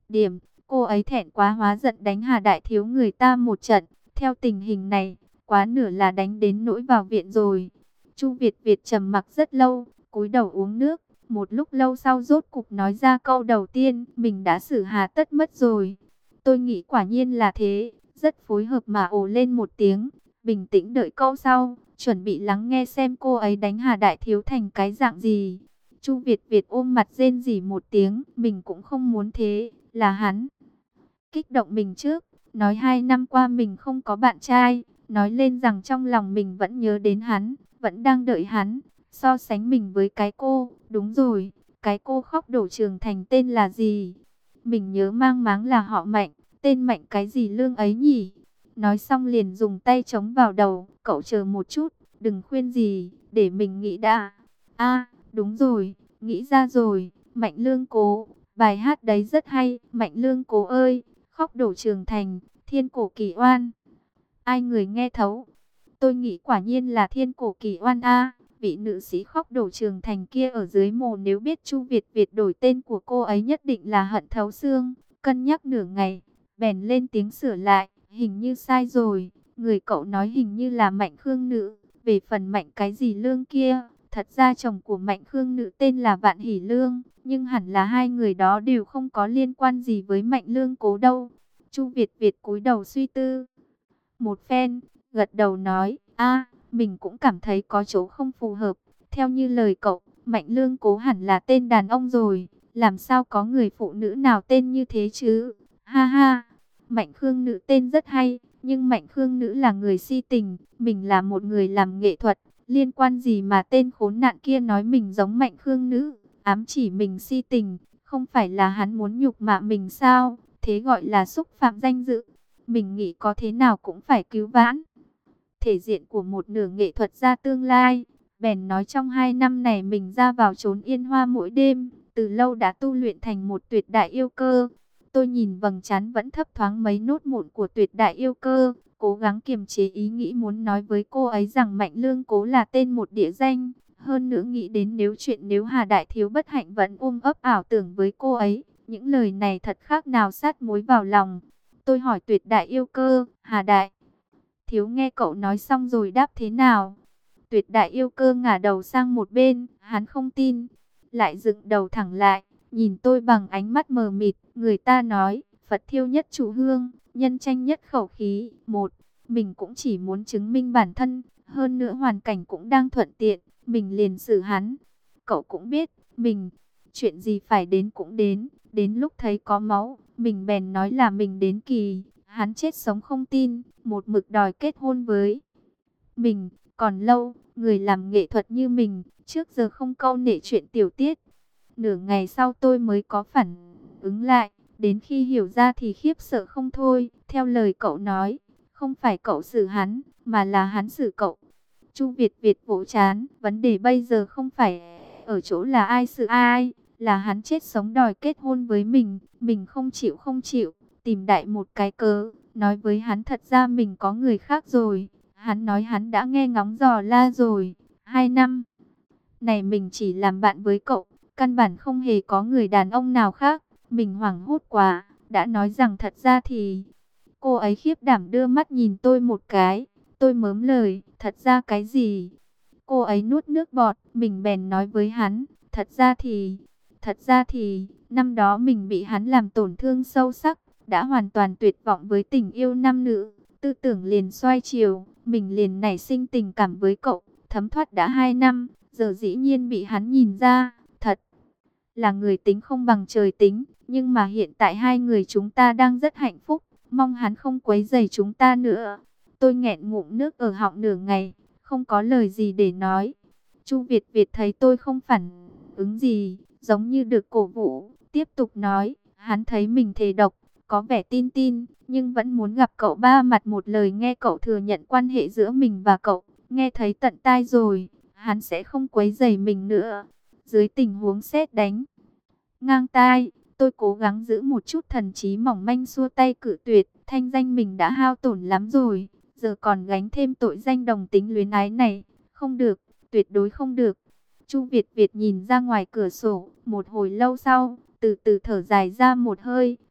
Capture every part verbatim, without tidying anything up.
điểm. Cô ấy thẹn quá hóa giận đánh Hà Đại Thiếu người ta một trận. Theo tình hình này, quá nửa là đánh đến nỗi vào viện rồi. Chu Việt Việt trầm mặc rất lâu, cúi đầu uống nước. Một lúc lâu sau rốt cục nói ra câu đầu tiên, mình đã xử Hà Tất mất rồi. Tôi nghĩ quả nhiên là thế, rất phối hợp mà ồ lên một tiếng. Bình tĩnh đợi câu sau, chuẩn bị lắng nghe xem cô ấy đánh Hà Đại Thiếu thành cái dạng gì. Chu Việt Việt ôm mặt rên rỉ một tiếng, mình cũng không muốn thế, là hắn kích động mình trước, nói hai năm qua mình không có bạn trai, nói lên rằng trong lòng mình vẫn nhớ đến hắn, vẫn đang đợi hắn, so sánh mình với cái cô, đúng rồi, cái cô khóc đổ trường thành tên là gì? Mình nhớ mang máng là họ Mạnh, tên Mạnh cái gì Lương ấy nhỉ? Nói xong liền dùng tay chống vào đầu, cậu chờ một chút, đừng khuyên gì, để mình nghĩ đã. A, đúng rồi, nghĩ ra rồi, Mạnh Lương Cố, bài hát đấy rất hay, Mạnh Lương Cố ơi, khóc đổ trường thành, thiên cổ kỳ oan. Ai người nghe thấu? Tôi nghĩ quả nhiên là thiên cổ kỳ oan a. Vị nữ sĩ khóc đổ trường thành kia ở dưới mồ nếu biết Chu Việt Việt đổi tên của cô ấy nhất định là hận thấu xương. Cân nhắc nửa ngày, bèn lên tiếng sửa lại, hình như sai rồi. Người cậu nói hình như là Mạnh Khương Nữ. Về phần Mạnh cái gì Lương kia, thật ra chồng của Mạnh Khương Nữ tên là Vạn Hỷ Lương. Nhưng hẳn là hai người đó đều không có liên quan gì với Mạnh Lương Cố đâu. Chu Việt Việt cúi đầu suy tư một phen, gật đầu nói, a, mình cũng cảm thấy có chỗ không phù hợp. Theo như lời cậu, Mạnh Lương Cố hẳn là tên đàn ông rồi, làm sao có người phụ nữ nào tên như thế chứ? Ha ha, Mạnh Khương Nữ tên rất hay, nhưng Mạnh Khương Nữ là người si tình, mình là một người làm nghệ thuật, liên quan gì mà tên khốn nạn kia nói mình giống Mạnh Khương Nữ, ám chỉ mình si tình, không phải là hắn muốn nhục mạ mình sao? Thế gọi là xúc phạm danh dự. Mình nghĩ có thế nào cũng phải cứu vãn thể diện của một nửa nghệ thuật gia tương lai. Bèn nói trong hai năm này mình ra vào trốn yên hoa mỗi đêm, từ lâu đã tu luyện thành một tuyệt đại yêu cơ. Tôi nhìn vầng trán vẫn thấp thoáng mấy nốt mụn của tuyệt đại yêu cơ, cố gắng kiềm chế ý nghĩ muốn nói với cô ấy rằng Mạnh Lương Cố là tên một địa danh. Hơn nữa nghĩ đến nếu chuyện nếu Hà Đại Thiếu bất hạnh vẫn ôm ấp ảo tưởng với cô ấy, những lời này thật khác nào sát muối vào lòng. Tôi hỏi tuyệt đại yêu cơ, Hà Đại Thiếu nghe cậu nói xong rồi đáp thế nào? Tuyệt đại yêu cơ ngả đầu sang một bên, hắn không tin, lại dựng đầu thẳng lại, nhìn tôi bằng ánh mắt mờ mịt. Người ta nói, Phật thiêu nhất trụ hương, nhân tranh nhất khẩu khí. Một, mình cũng chỉ muốn chứng minh bản thân, hơn nữa hoàn cảnh cũng đang thuận tiện, mình liền xử hắn. Cậu cũng biết, mình, chuyện gì phải đến cũng đến, đến lúc thấy có máu, mình bèn nói là mình đến kỳ. Hắn chết sống không tin, một mực đòi kết hôn với mình. Còn lâu, người làm nghệ thuật như mình, trước giờ không câu nệ chuyện tiểu tiết. Nửa ngày sau tôi mới có phản ứng lại, đến khi hiểu ra thì khiếp sợ không thôi. Theo lời cậu nói, không phải cậu xử hắn, mà là hắn xử cậu. Chu Việt Việt vỗ chán, vấn đề bây giờ không phải ở chỗ là ai xử ai, là hắn chết sống đòi kết hôn với mình, mình không chịu không chịu. Tìm đại một cái cớ, nói với hắn thật ra mình có người khác rồi. Hắn nói hắn đã nghe ngóng dò la rồi. Hai năm này mình chỉ làm bạn với cậu, căn bản không hề có người đàn ông nào khác. Mình hoảng hốt quá, đã nói rằng thật ra thì... Cô ấy khiếp đảm đưa mắt nhìn tôi một cái. Tôi mớm lời, thật ra cái gì? Cô ấy nuốt nước bọt, mình bèn nói với hắn, thật ra thì... Thật ra thì, năm đó mình bị hắn làm tổn thương sâu sắc, đã hoàn toàn tuyệt vọng với tình yêu nam nữ, tư tưởng liền xoay chiều, mình liền nảy sinh tình cảm với cậu, thấm thoát đã hai năm, giờ dĩ nhiên bị hắn nhìn ra, thật là người tính không bằng trời tính, nhưng mà hiện tại hai người chúng ta đang rất hạnh phúc, mong hắn không quấy rầy chúng ta nữa. Tôi nghẹn ngụm nước ở họng nửa ngày, không có lời gì để nói. Chu Việt Việt thấy tôi không phản ứng gì, giống như được cổ vũ, tiếp tục nói, hắn thấy mình thề độc, có vẻ tin tin, nhưng vẫn muốn gặp cậu ba mặt một lời nghe cậu thừa nhận quan hệ giữa mình và cậu, nghe thấy tận tai rồi, hắn sẽ không quấy rầy mình nữa. Dưới tình huống sét đánh ngang tai, tôi cố gắng giữ một chút thần trí mỏng manh xua tay cự tuyệt, thanh danh mình đã hao tổn lắm rồi, giờ còn gánh thêm tội danh đồng tính luyến ái này, không được, tuyệt đối không được. Chu Việt Việt nhìn ra ngoài cửa sổ, một hồi lâu sau, từ từ thở dài ra một hơi,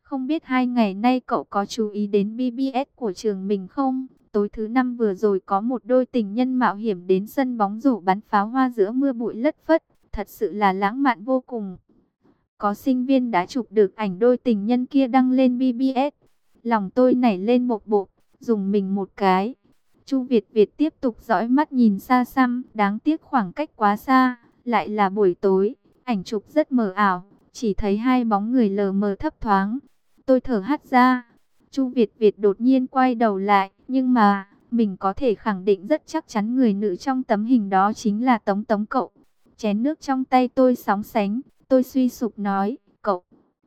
Không biết hai ngày nay cậu có chú ý đến bê bê ét của trường mình không? Tối thứ năm vừa rồi có một đôi tình nhân mạo hiểm đến sân bóng rổ bắn pháo hoa giữa mưa bụi lất phất. Thật sự là lãng mạn vô cùng. Có sinh viên đã chụp được ảnh đôi tình nhân kia đăng lên bê bê ét. Lòng tôi nảy lên một bộ, dùng mình một cái. Chu Việt Việt tiếp tục dõi mắt nhìn xa xăm, đáng tiếc khoảng cách quá xa, lại là buổi tối, ảnh chụp rất mờ ảo, chỉ thấy hai bóng người lờ mờ thấp thoáng. Tôi thở hắt ra. Chu Việt Việt đột nhiên quay đầu lại, nhưng mà, mình có thể khẳng định rất chắc chắn người nữ trong tấm hình đó chính là Tống Tống cậu. Chén nước trong tay tôi sóng sánh, tôi suy sụp nói, cậu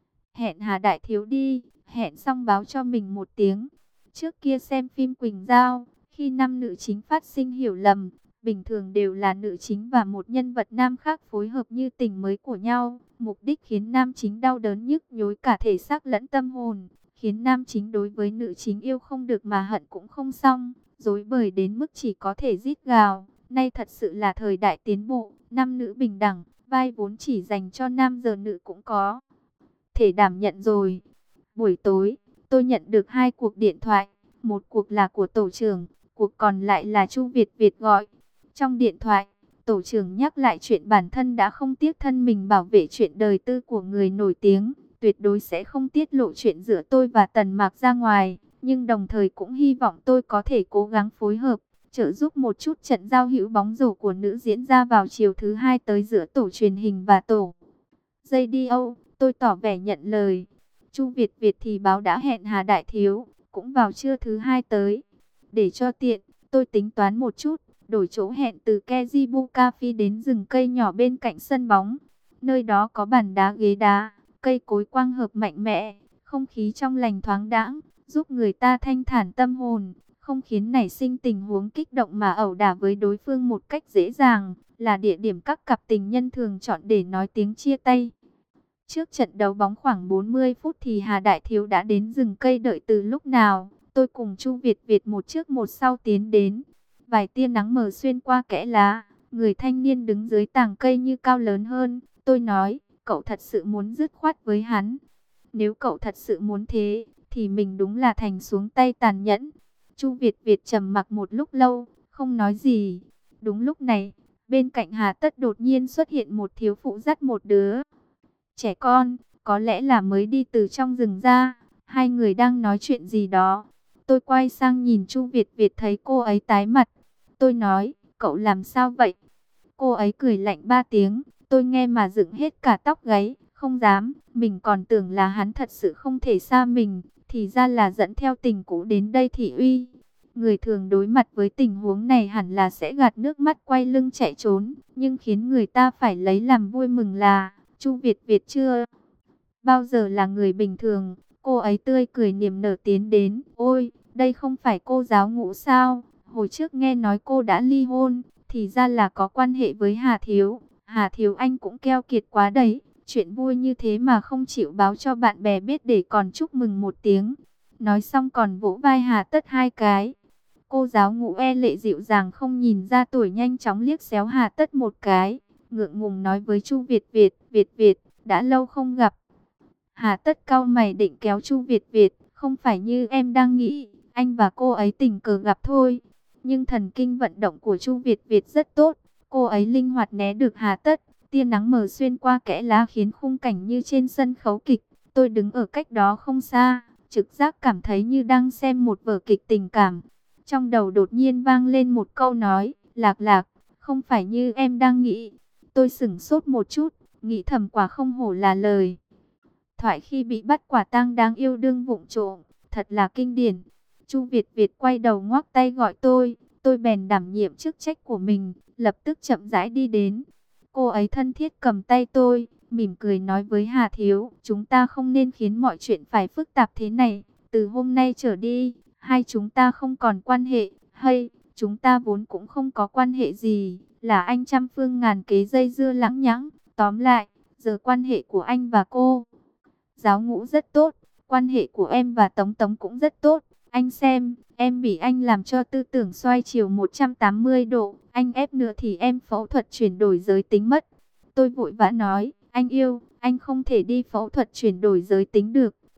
hẹn Hà Đại Thiếu đi, hẹn xong báo cho mình một tiếng. Trước kia xem phim Quỳnh Giao, khi năm nữ chính phát sinh hiểu lầm, bình thường đều là nữ chính và một nhân vật nam khác phối hợp như tình mới của nhau, mục đích khiến nam chính đau đớn nhức nhối cả thể xác lẫn tâm hồn, khiến nam chính đối với nữ chính yêu không được mà hận cũng không xong, rối bời đến mức chỉ có thể rít gào. Nay thật sự là thời đại tiến bộ, nam nữ bình đẳng, vai vốn chỉ dành cho nam giờ nữ cũng có thể đảm nhận rồi. Buổi tối, tôi nhận được hai cuộc điện thoại, một cuộc là của tổ trưởng, cuộc còn lại là Chu Việt Việt gọi. Trong điện thoại, tổ trưởng nhắc lại chuyện bản thân đã không tiếc thân mình bảo vệ chuyện đời tư của người nổi tiếng, tuyệt đối sẽ không tiết lộ chuyện giữa tôi và Tần Mạc ra ngoài, nhưng đồng thời cũng hy vọng tôi có thể cố gắng phối hợp, trợ giúp một chút trận giao hữu bóng rổ của nữ diễn ra vào chiều thứ hai tới giữa tổ truyền hình và tổ radio. Tôi tỏ vẻ nhận lời. Chu Việt Việt thì báo đã hẹn Hà Đại Thiếu, cũng vào trưa thứ hai tới. Để cho tiện, tôi tính toán một chút, đổi chỗ hẹn từ Kejibu Cafe đến rừng cây nhỏ bên cạnh sân bóng. Nơi đó có bàn đá ghế đá, cây cối quang hợp mạnh mẽ, không khí trong lành thoáng đãng, giúp người ta thanh thản tâm hồn, không khiến nảy sinh tình huống kích động mà ẩu đả với đối phương một cách dễ dàng, là địa điểm các cặp tình nhân thường chọn để nói tiếng chia tay. Trước trận đấu bóng khoảng bốn mươi phút thì Hà Đại Thiếu đã đến rừng cây đợi từ lúc nào. Tôi cùng Chu Việt Việt một trước một sau tiến đến. Vài tia nắng mờ xuyên qua kẽ lá. Người thanh niên đứng dưới tàng cây như cao lớn hơn. Tôi nói, cậu thật sự muốn dứt khoát với hắn. Nếu cậu thật sự muốn thế, thì mình đúng là thành xuống tay tàn nhẫn. Chu Việt Việt trầm mặc một lúc lâu, không nói gì. Đúng lúc này, bên cạnh Hà Tất đột nhiên xuất hiện một thiếu phụ dắt một đứa trẻ con, có lẽ là mới đi từ trong rừng ra. Hai người đang nói chuyện gì đó. Tôi quay sang nhìn Chu Việt Việt thấy cô ấy tái mặt. Tôi nói, cậu làm sao vậy? Cô ấy cười lạnh ba tiếng. Tôi nghe mà dựng hết cả tóc gáy. Không dám, mình còn tưởng là hắn thật sự không thể xa mình. Thì ra là dẫn theo tình cũ đến đây thị uy. Người thường đối mặt với tình huống này hẳn là sẽ gạt nước mắt quay lưng chạy trốn. Nhưng khiến người ta phải lấy làm vui mừng là Chu Việt Việt chưa bao giờ là người bình thường. Cô ấy tươi cười niềm nở tiến đến. Ôi, đây không phải cô giáo Ngũ sao? Hồi trước nghe nói cô đã ly hôn, thì ra là có quan hệ với Hà Thiếu. Hà Thiếu anh cũng keo kiệt quá đấy. Chuyện vui như thế mà không chịu báo cho bạn bè biết để còn chúc mừng một tiếng. Nói xong còn vỗ vai Hà Tất hai cái. Cô giáo Ngũ e lệ dịu dàng không nhìn ra tuổi, nhanh chóng liếc xéo Hà Tất một cái. Ngượng ngùng nói với Chu Việt Việt, Việt Việt, đã lâu không gặp. Hà Tất cau mày định kéo Chu Việt Việt, không phải như em đang nghĩ, anh và cô ấy tình cờ gặp thôi. Nhưng thần kinh vận động của Chu Việt Việt rất tốt, cô ấy linh hoạt né được Hà Tất, tia nắng mờ xuyên qua kẽ lá khiến khung cảnh như trên sân khấu kịch. Tôi đứng ở cách đó không xa, trực giác cảm thấy như đang xem một vở kịch tình cảm. Trong đầu đột nhiên vang lên một câu nói, Lạc Lạc, không phải như em đang nghĩ. Tôi sửng sốt một chút, nghĩ thầm quả không hổ là lời thoại khi bị bắt quả tang đáng yêu đương vụng trộm, thật là kinh điển. Chu Việt Việt quay đầu ngoắc tay gọi tôi, tôi bèn đảm nhiệm chức trách của mình, lập tức chậm rãi đi đến. Cô ấy thân thiết cầm tay tôi, mỉm cười nói với Hà Thiếu, chúng ta không nên khiến mọi chuyện phải phức tạp thế này. Từ hôm nay trở đi, hai chúng ta không còn quan hệ, hay chúng ta vốn cũng không có quan hệ gì, là anh trăm phương ngàn kế dây dưa lẳng nhẳng. Tóm lại, giờ quan hệ của anh và cô giáo Ngũ rất tốt, quan hệ của em và Tống Tống cũng rất tốt. Anh xem, em bị anh làm cho tư tưởng xoay chiều một trăm tám mươi độ, anh ép nữa thì em phẫu thuật chuyển đổi giới tính mất. Tôi vội vã nói, anh yêu, anh không thể đi phẫu thuật chuyển đổi giới tính được.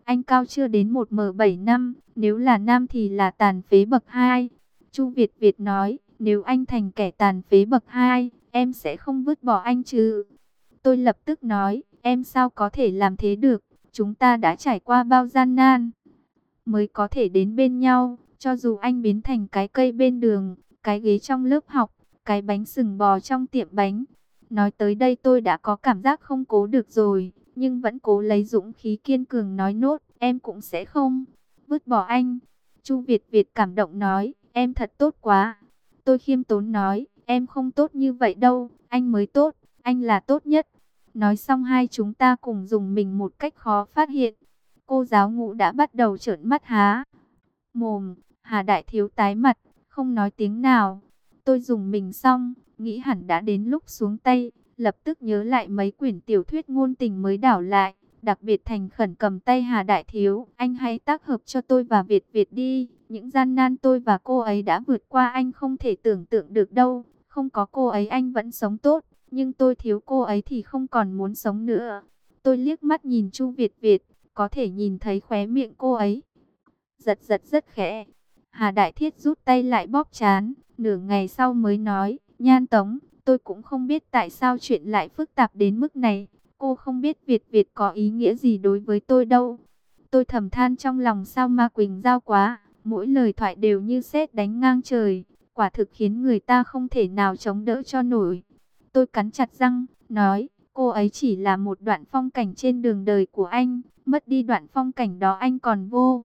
Anh cao chưa đến một mét bảy năm, nếu là nam thì là tàn phế bậc hai. Chu Việt Việt nói, nếu anh thành kẻ tàn phế bậc hai, em sẽ không vứt bỏ anh chứ. Tôi lập tức nói, em sao có thể làm thế được, chúng ta đã trải qua bao gian nan mới có thể đến bên nhau, cho dù anh biến thành cái cây bên đường, cái ghế trong lớp học, cái bánh sừng bò trong tiệm bánh. Nói tới đây tôi đã có cảm giác không cố được rồi, nhưng vẫn cố lấy dũng khí kiên cường nói nốt, em cũng sẽ không vứt bỏ anh. Chu Việt Việt cảm động nói, em thật tốt quá. Tôi khiêm tốn nói, em không tốt như vậy đâu, anh mới tốt, anh là tốt nhất. Nói xong hai chúng ta cùng dùng mình một cách khó phát hiện. Cô giáo ngũ đã bắt đầu trợn mắt há mồm, Hà Đại Thiếu tái mặt, không nói tiếng nào. Tôi dùng mình xong, nghĩ hẳn đã đến lúc xuống tay, lập tức nhớ lại mấy quyển tiểu thuyết ngôn tình mới đảo lại, đặc biệt thành khẩn cầm tay Hà Đại Thiếu, anh hãy tác hợp cho tôi và Việt Việt đi, những gian nan tôi và cô ấy đã vượt qua anh không thể tưởng tượng được đâu, không có cô ấy anh vẫn sống tốt, nhưng tôi thiếu cô ấy thì không còn muốn sống nữa. Tôi liếc mắt nhìn Chu Việt Việt, có thể nhìn thấy khóe miệng cô ấy giật giật rất khẽ. Hà Đại Thiết rút tay lại bóp trán, nửa ngày sau mới nói, Nhan Tống, tôi cũng không biết tại sao chuyện lại phức tạp đến mức này. Cô không biết Việt Việt có ý nghĩa gì đối với tôi đâu. Tôi thầm than trong lòng sao Ma Quỳnh Giao quá, mỗi lời thoại đều như sét đánh ngang trời, quả thực khiến người ta không thể nào chống đỡ cho nổi. Tôi cắn chặt răng, nói, cô ấy chỉ là một đoạn phong cảnh trên đường đời của anh, mất đi đoạn phong cảnh đó anh còn vô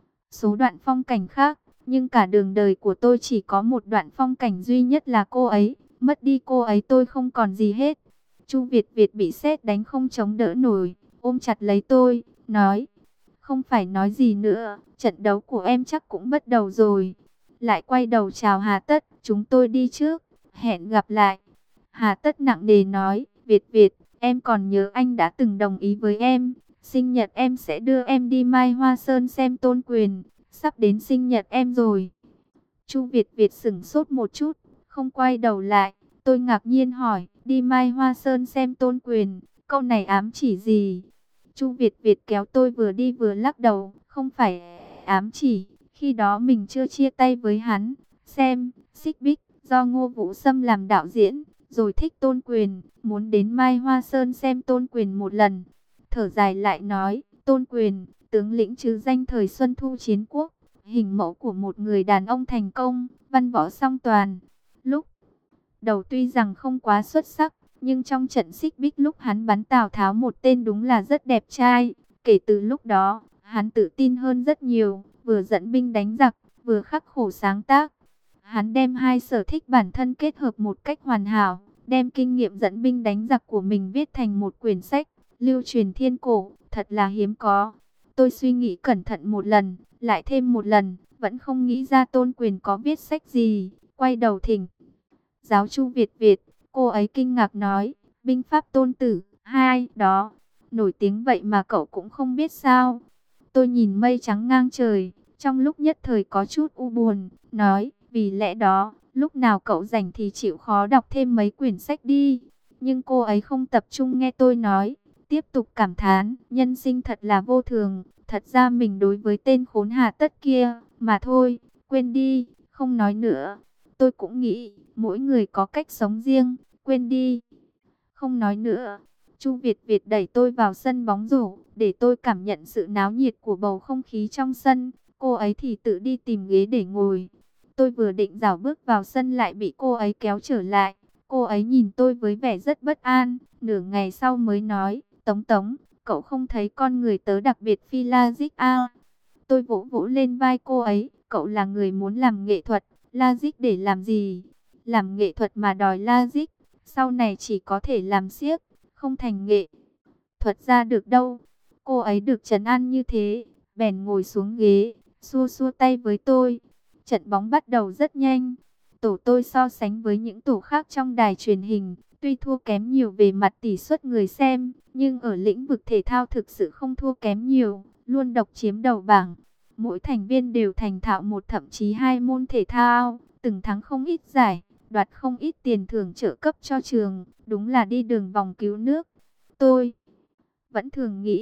số đoạn phong cảnh khác, nhưng cả đường đời của tôi chỉ có một đoạn phong cảnh duy nhất là cô ấy, mất đi cô ấy tôi không còn gì hết. Chu Việt Việt bị sét đánh không chống đỡ nổi, ôm chặt lấy tôi, nói, không phải nói gì nữa, trận đấu của em chắc cũng bắt đầu rồi. Lại quay đầu chào Hà Tất, chúng tôi đi trước, hẹn gặp lại. Hà Tất nặng nề nói, Việt Việt, em còn nhớ anh đã từng đồng ý với em, sinh nhật em sẽ đưa em đi Mai Hoa Sơn xem Tôn Quyền, sắp đến sinh nhật em rồi. Chu Việt Việt sững sốt một chút, không quay đầu lại. Tôi ngạc nhiên hỏi, đi Mai Hoa Sơn xem Tôn Quyền, câu này ám chỉ gì? Chu Việt Việt kéo tôi vừa đi vừa lắc đầu, không phải ám chỉ, khi đó mình chưa chia tay với hắn, xem, Xích Bích, do Ngô Vũ Sâm làm đạo diễn, rồi thích Tôn Quyền, muốn đến Mai Hoa Sơn xem Tôn Quyền một lần. Thở dài lại nói, Tôn Quyền, tướng lĩnh chứ danh thời Xuân Thu Chiến Quốc, hình mẫu của một người đàn ông thành công, văn võ song toàn. Lúc đầu tuy rằng không quá xuất sắc, nhưng trong trận Xích Bích lúc hắn bắn Tào Tháo một tên đúng là rất đẹp trai. Kể từ lúc đó, hắn tự tin hơn rất nhiều, vừa dẫn binh đánh giặc, vừa khắc khổ sáng tác. Hắn đem hai sở thích bản thân kết hợp một cách hoàn hảo, đem kinh nghiệm dẫn binh đánh giặc của mình viết thành một quyển sách, lưu truyền thiên cổ, thật là hiếm có. Tôi suy nghĩ cẩn thận một lần, lại thêm một lần, vẫn không nghĩ ra Tôn Quyền có viết sách gì, quay đầu thỉnh giáo Chu Việt Việt, cô ấy kinh ngạc nói, binh pháp Tôn Tử, hai, đó, nổi tiếng vậy mà cậu cũng không biết sao. Tôi nhìn mây trắng ngang trời, trong lúc nhất thời có chút u buồn, nói, vì lẽ đó, lúc nào cậu rảnh thì chịu khó đọc thêm mấy quyển sách đi. Nhưng cô ấy không tập trung nghe tôi nói, tiếp tục cảm thán, nhân sinh thật là vô thường, thật ra mình đối với tên khốn Hà Tất kia, mà thôi, quên đi, không nói nữa. Tôi cũng nghĩ, mỗi người có cách sống riêng, quên đi, không nói nữa. Chu Việt Việt đẩy tôi vào sân bóng rổ, để tôi cảm nhận sự náo nhiệt của bầu không khí trong sân. Cô ấy thì tự đi tìm ghế để ngồi. Tôi vừa định rảo bước vào sân lại bị cô ấy kéo trở lại. Cô ấy nhìn tôi với vẻ rất bất an, nửa ngày sau mới nói, Tống Tống, cậu không thấy con người tớ đặc biệt phi logic à? Tôi vỗ vỗ lên vai cô ấy, cậu là người muốn làm nghệ thuật, logic để làm gì? Làm nghệ thuật mà đòi logic, sau này chỉ có thể làm xiếc, không thành nghệ thuật ra được đâu. Cô ấy được trấn an như thế, bèn ngồi xuống ghế, xua xua tay với tôi. Trận bóng bắt đầu rất nhanh. Tổ tôi so sánh với những tổ khác trong đài truyền hình, tuy thua kém nhiều về mặt tỷ suất người xem, nhưng ở lĩnh vực thể thao thực sự không thua kém nhiều, luôn độc chiếm đầu bảng. Mỗi thành viên đều thành thạo một thậm chí hai môn thể thao, từng thắng không ít giải, đoạt không ít tiền thưởng trợ cấp cho trường, đúng là đi đường vòng cứu nước. Tôi vẫn thường nghĩ,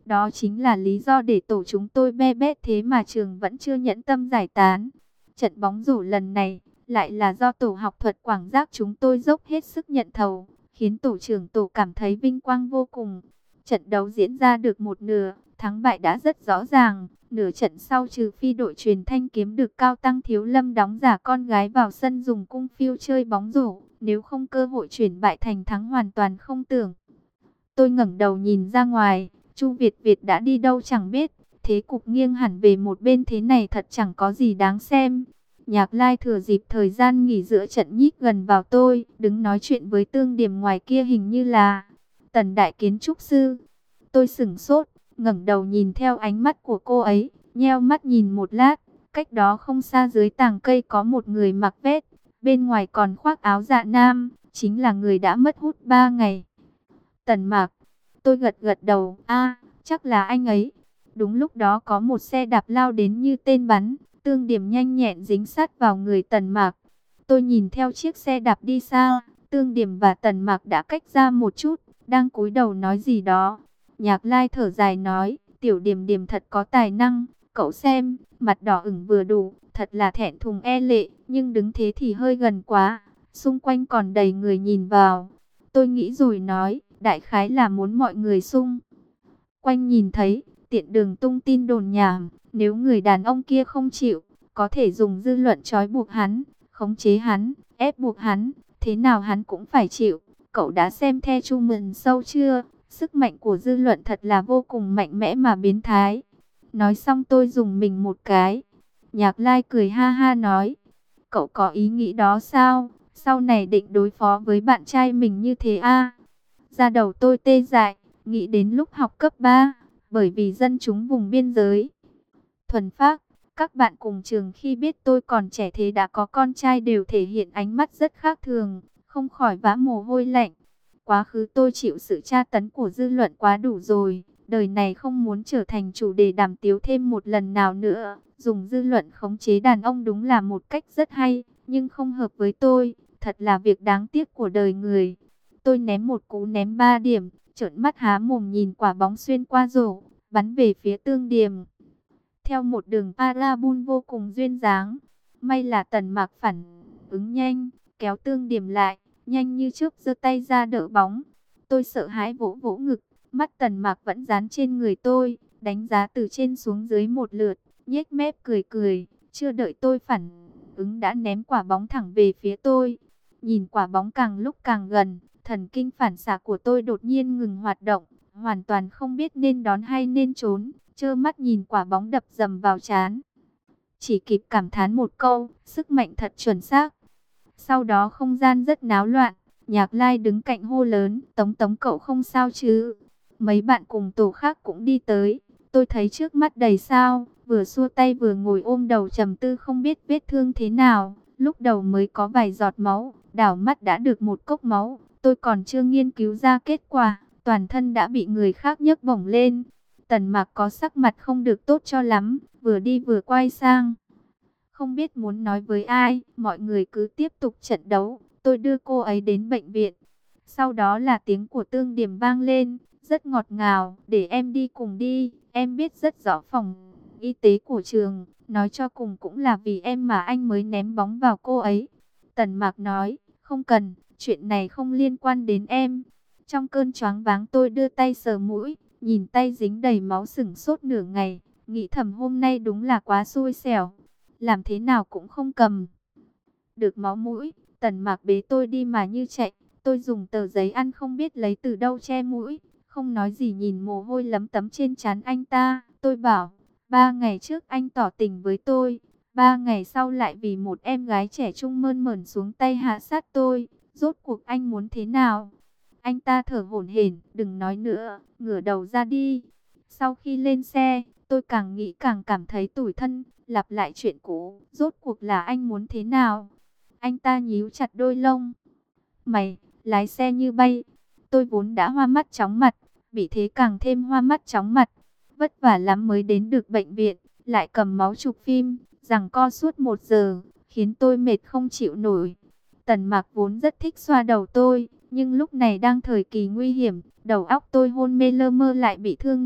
Đó chính là lý do để tổ chúng tôi be bét thế mà trường vẫn chưa nhẫn tâm giải tán. Trận bóng rổ lần này lại là do tổ học thuật Quảng Giác chúng tôi dốc hết sức nhận thầu, khiến tổ trưởng tổ cảm thấy vinh quang vô cùng. Trận đấu diễn ra được một nửa, thắng bại đã rất rõ ràng. Nửa trận sau trừ phi đội truyền thanh kiếm được Cao Tăng Thiếu Lâm đóng giả con gái vào sân dùng cung phiêu chơi bóng rổ, nếu không cơ hội chuyển bại thành thắng hoàn toàn không tưởng. Tôi ngẩng đầu nhìn ra ngoài, Chu Việt Việt đã đi đâu chẳng biết, thế cục nghiêng hẳn về một bên thế này thật chẳng có gì đáng xem. Nhạc Lai thừa dịp thời gian nghỉ giữa trận nhích gần vào tôi, đứng nói chuyện với Tương Điềm ngoài kia hình như là Tần Đại Kiến trúc sư. Tôi sửng sốt, ngẩng đầu nhìn theo ánh mắt của cô ấy, nheo mắt nhìn một lát, cách đó không xa dưới tàng cây có một người mặc vest, bên ngoài còn khoác áo dạ nam, chính là người đã mất hút ba ngày. Tần Mạc. Tôi gật gật đầu, a, chắc là anh ấy. Đúng lúc đó có một xe đạp lao đến như tên bắn, Tương Điềm nhanh nhẹn dính sát vào người Tần Mạc. Tôi nhìn theo chiếc xe đạp đi xa, Tương Điềm và Tần Mạc đã cách ra một chút, đang cúi đầu nói gì đó. Nhạc Lai thở dài nói, Tiểu Điềm Điềm thật có tài năng, cậu xem, mặt đỏ ửng vừa đủ, thật là thẹn thùng e lệ, nhưng đứng thế thì hơi gần quá, xung quanh còn đầy người nhìn vào. Tôi nghĩ rồi nói, đại khái là muốn mọi người xung quanh nhìn thấy, tiện đường tung tin đồn nhảm, nếu người đàn ông kia không chịu, có thể dùng dư luận trói buộc hắn, khống chế hắn, ép buộc hắn, thế nào hắn cũng phải chịu. Cậu đã xem The Truman Show chưa? Sức mạnh của dư luận thật là vô cùng mạnh mẽ mà biến thái. Nói xong tôi dùng mình một cái. Nhạc Lai cười ha ha nói, cậu có ý nghĩ đó sao? Sau này định đối phó với bạn trai mình như thế à? Da đầu tôi tê dại, nghĩ đến lúc học cấp ba, bởi vì dân chúng vùng biên giới thuần phác, các bạn cùng trường khi biết tôi còn trẻ thế đã có con trai đều thể hiện ánh mắt rất khác thường, không khỏi vã mồ hôi lạnh. Quá khứ tôi chịu sự tra tấn của dư luận quá đủ rồi, đời này không muốn trở thành chủ đề đàm tiếu thêm một lần nào nữa. Dùng dư luận khống chế đàn ông đúng là một cách rất hay, nhưng không hợp với tôi, thật là việc đáng tiếc của đời người. Tôi ném một cú ném ba điểm, trợn mắt há mồm nhìn quả bóng xuyên qua rổ, bắn về phía Tương Điềm. Theo một đường parabol vô cùng duyên dáng, may là Tần Mạc phản ứng nhanh, kéo Tương Điềm lại, nhanh như chớp giơ tay ra đỡ bóng. Tôi sợ hãi vỗ vỗ ngực, mắt Tần Mạc vẫn dán trên người tôi, đánh giá từ trên xuống dưới một lượt, nhếch mép cười cười, chưa đợi tôi phản ứng đã ném quả bóng thẳng về phía tôi. Nhìn quả bóng càng lúc càng gần, thần kinh phản xạ của tôi đột nhiên ngừng hoạt động, hoàn toàn không biết nên đón hay nên trốn, trơ mắt nhìn quả bóng đập dầm vào trán. Chỉ kịp cảm thán một câu, sức mạnh thật chuẩn xác. Sau đó không gian rất náo loạn, Nhạc Lai đứng cạnh hô lớn, Tống Tống cậu không sao chứ? Mấy bạn cùng tổ khác cũng đi tới, tôi thấy trước mắt đầy sao, vừa xua tay vừa ngồi ôm đầu trầm tư không biết vết thương thế nào. Lúc đầu mới có vài giọt máu, đảo mắt đã được một cốc máu, tôi còn chưa nghiên cứu ra kết quả, toàn thân đã bị người khác nhấc bổng lên. Tần Mạc có sắc mặt không được tốt cho lắm, vừa đi vừa quay sang. Không biết muốn nói với ai, mọi người cứ tiếp tục trận đấu, tôi đưa cô ấy đến bệnh viện. Sau đó là tiếng của Tương Điềm vang lên, rất ngọt ngào, để em đi cùng đi, em biết rất rõ phòng y tế của trường, nói cho cùng cũng là vì em mà anh mới ném bóng vào cô ấy. Tần Mạc nói, không cần, chuyện này không liên quan đến em. Trong cơn choáng váng tôi đưa tay sờ mũi, nhìn tay dính đầy máu sửng sốt nửa ngày, nghĩ thầm hôm nay đúng là quá xui xẻo, làm thế nào cũng không cầm được máu mũi. Tần Mạc bế tôi đi mà như chạy, tôi dùng tờ giấy ăn không biết lấy từ đâu che mũi, không nói gì nhìn mồ hôi lấm tấm trên trán anh ta. Tôi bảo, ba ngày trước anh tỏ tình với tôi, ba ngày sau lại vì một em gái trẻ trung mơn mởn xuống tay hạ sát tôi, rốt cuộc anh muốn thế nào? Anh ta thở hổn hển, đừng nói nữa, ngửa đầu ra đi. Sau khi lên xe, tôi càng nghĩ càng cảm thấy tủi thân, lặp lại chuyện cũ, rốt cuộc là anh muốn thế nào? Anh ta nhíu chặt đôi lông mày, lái xe như bay. Tôi vốn đã hoa mắt chóng mặt, bị thế càng thêm hoa mắt chóng mặt. Vất vả lắm mới đến được bệnh viện, lại cầm máu chụp phim, giằng co suốt một giờ, khiến tôi mệt không chịu nổi. Tần Mạc vốn rất thích xoa đầu tôi, nhưng lúc này đang thời kỳ nguy hiểm, đầu óc tôi hôn mê lơ mơ lại bị thương nặng,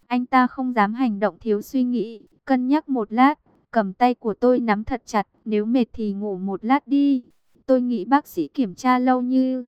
Anh ta không dám hành động thiếu suy nghĩ, cân nhắc một lát, cầm tay của tôi nắm thật chặt, nếu mệt thì ngủ một lát đi. Tôi nghĩ bác sĩ kiểm tra lâu như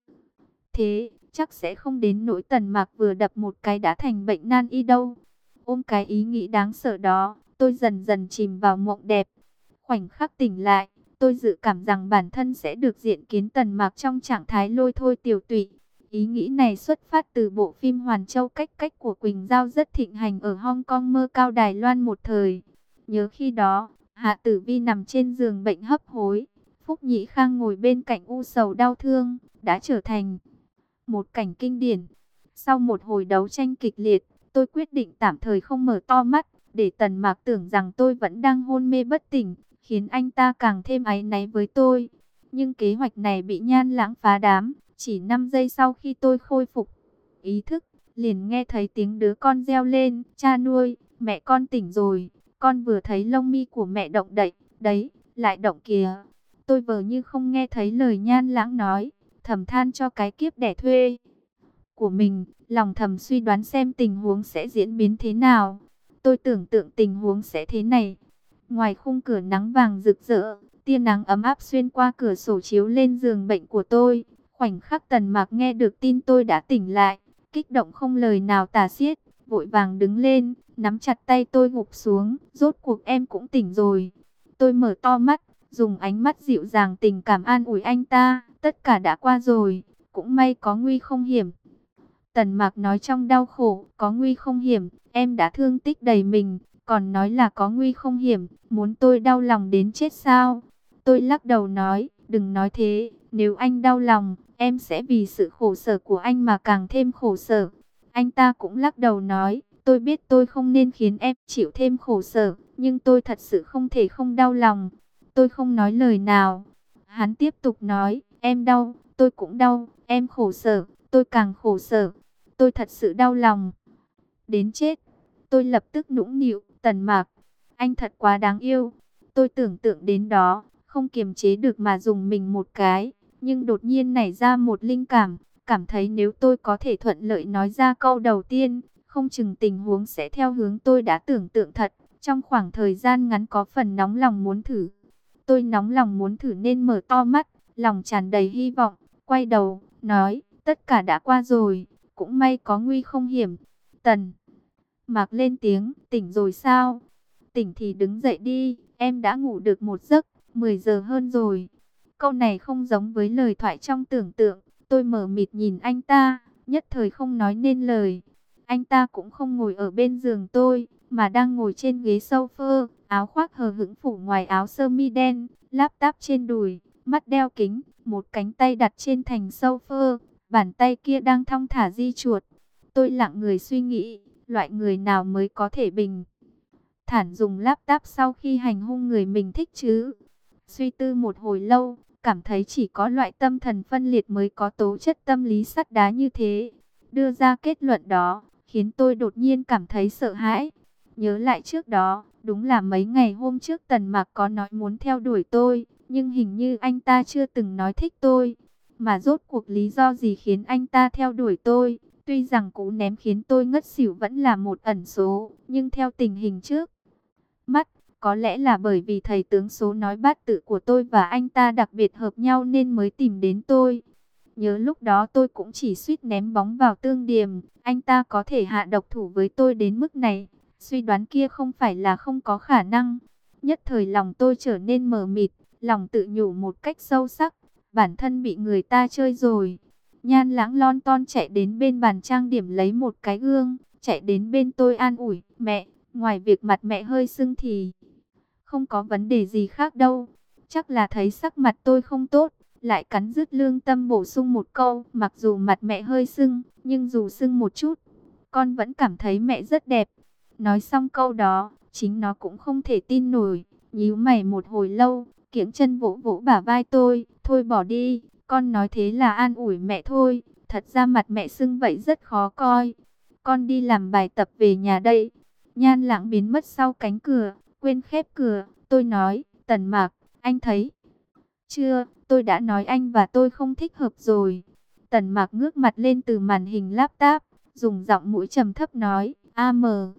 thế, chắc sẽ không đến nỗi Tần Mạc vừa đập một cái đã thành bệnh nan y đâu. Ôm cái ý nghĩ đáng sợ đó, tôi dần dần chìm vào mộng đẹp. Khoảnh khắc tỉnh lại, tôi dự cảm rằng bản thân sẽ được diện kiến Tần Mạc trong trạng thái lôi thôi tiểu tụy. Ý nghĩ này xuất phát từ bộ phim Hoàn Châu Cách Cách của Quỳnh Giao rất thịnh hành ở Hong Kong mơ cao Đài Loan một thời. Nhớ khi đó, Hạ Tử Vi nằm trên giường bệnh hấp hối, Phúc Nhĩ Khang ngồi bên cạnh u sầu đau thương, đã trở thành một cảnh kinh điển. Sau một hồi đấu tranh kịch liệt, tôi quyết định tạm thời không mở to mắt, để Tần Mạc tưởng rằng tôi vẫn đang hôn mê bất tỉnh, khiến anh ta càng thêm áy náy với tôi. Nhưng kế hoạch này bị Nhan Lãng phá đám. Chỉ năm giây sau khi tôi khôi phục ý thức, liền nghe thấy tiếng đứa con reo lên, cha nuôi, mẹ con tỉnh rồi, con vừa thấy lông mi của mẹ động đậy, đấy, lại động kìa. Tôi vờ như không nghe thấy lời Nhan Lãng nói, thầm than cho cái kiếp đẻ thuê của mình, lòng thầm suy đoán xem tình huống sẽ diễn biến thế nào. Tôi tưởng tượng tình huống sẽ thế này, ngoài khung cửa nắng vàng rực rỡ, tia nắng ấm áp xuyên qua cửa sổ chiếu lên giường bệnh của tôi. Khoảnh khắc Tần Mạc nghe được tin tôi đã tỉnh lại, kích động không lời nào tả xiết, vội vàng đứng lên, nắm chặt tay tôi gục xuống, rốt cuộc em cũng tỉnh rồi. Tôi mở to mắt, dùng ánh mắt dịu dàng tình cảm an ủi anh ta, tất cả đã qua rồi, cũng may có nguy không hiểm. Tần Mạc nói trong đau khổ, có nguy không hiểm, em đã thương tích đầy mình, còn nói là có nguy không hiểm, muốn tôi đau lòng đến chết sao? Tôi lắc đầu nói, đừng nói thế, nếu anh đau lòng, em sẽ vì sự khổ sở của anh mà càng thêm khổ sở. Anh ta cũng lắc đầu nói, tôi biết tôi không nên khiến em chịu thêm khổ sở, nhưng tôi thật sự không thể không đau lòng. Tôi không nói lời nào. Hắn tiếp tục nói, em đau, tôi cũng đau, em khổ sở, tôi càng khổ sở. Tôi thật sự đau lòng đến chết. Tôi lập tức nũng nịu, Tần Mạc, anh thật quá đáng yêu. Tôi tưởng tượng đến đó, không kiềm chế được mà dùng mình một cái. Nhưng đột nhiên nảy ra một linh cảm, cảm thấy nếu tôi có thể thuận lợi nói ra câu đầu tiên, không chừng tình huống sẽ theo hướng tôi đã tưởng tượng thật. Trong khoảng thời gian ngắn có phần nóng lòng muốn thử. Tôi nóng lòng muốn thử nên mở to mắt, lòng tràn đầy hy vọng, quay đầu, nói, tất cả đã qua rồi, cũng may có nguy không hiểm. Tần Mạc lên tiếng, tỉnh rồi sao? Tỉnh thì đứng dậy đi, em đã ngủ được một giấc, mười giờ hơn rồi. Câu này không giống với lời thoại trong tưởng tượng. Tôi mờ mịt nhìn anh ta, nhất thời không nói nên lời. Anh ta cũng không ngồi ở bên giường tôi, mà đang ngồi trên ghế sofa, áo khoác hờ hững phủ ngoài áo sơ mi đen, laptop trên đùi, mắt đeo kính, một cánh tay đặt trên thành sofa, bàn tay kia đang thong thả di chuột. Tôi lặng người suy nghĩ, loại người nào mới có thể bình thản dùng laptop sau khi hành hung người mình thích chứ? Suy tư một hồi lâu, cảm thấy chỉ có loại tâm thần phân liệt mới có tố chất tâm lý sắt đá như thế. Đưa ra kết luận đó, khiến tôi đột nhiên cảm thấy sợ hãi. Nhớ lại trước đó, đúng là mấy ngày hôm trước Tần Mạc có nói muốn theo đuổi tôi, nhưng hình như anh ta chưa từng nói thích tôi. Mà rốt cuộc lý do gì khiến anh ta theo đuổi tôi? Tuy rằng cú ném khiến tôi ngất xỉu vẫn là một ẩn số, nhưng theo tình hình trước mắt, có lẽ là bởi vì thầy tướng số nói bát tự của tôi và anh ta đặc biệt hợp nhau nên mới tìm đến tôi. Nhớ lúc đó tôi cũng chỉ suýt ném bóng vào tương điềm, anh ta có thể hạ độc thủ với tôi đến mức này. Suy đoán kia không phải là không có khả năng. Nhất thời lòng tôi trở nên mờ mịt, lòng tự nhủ một cách sâu sắc, bản thân bị người ta chơi rồi. Nhan Lãng lon ton chạy đến bên bàn trang điểm lấy một cái gương, chạy đến bên tôi an ủi, mẹ, ngoài việc mặt mẹ hơi sưng thì không có vấn đề gì khác đâu. Chắc là thấy sắc mặt tôi không tốt, lại cắn rứt lương tâm bổ sung một câu, mặc dù mặt mẹ hơi sưng, nhưng dù sưng một chút, con vẫn cảm thấy mẹ rất đẹp. Nói xong câu đó, chính nó cũng không thể tin nổi, nhíu mày một hồi lâu, kiễng chân vỗ vỗ bả vai tôi, thôi bỏ đi, con nói thế là an ủi mẹ thôi, thật ra mặt mẹ sưng vậy rất khó coi. Con đi làm bài tập về nhà đây. Nhan Lãng biến mất sau cánh cửa, quên khép cửa. Tôi nói, Tần Mạc, anh thấy chưa, tôi đã nói anh và tôi không thích hợp rồi. Tần Mạc ngước mặt lên từ màn hình laptop, dùng giọng mũi trầm thấp nói, a mờ,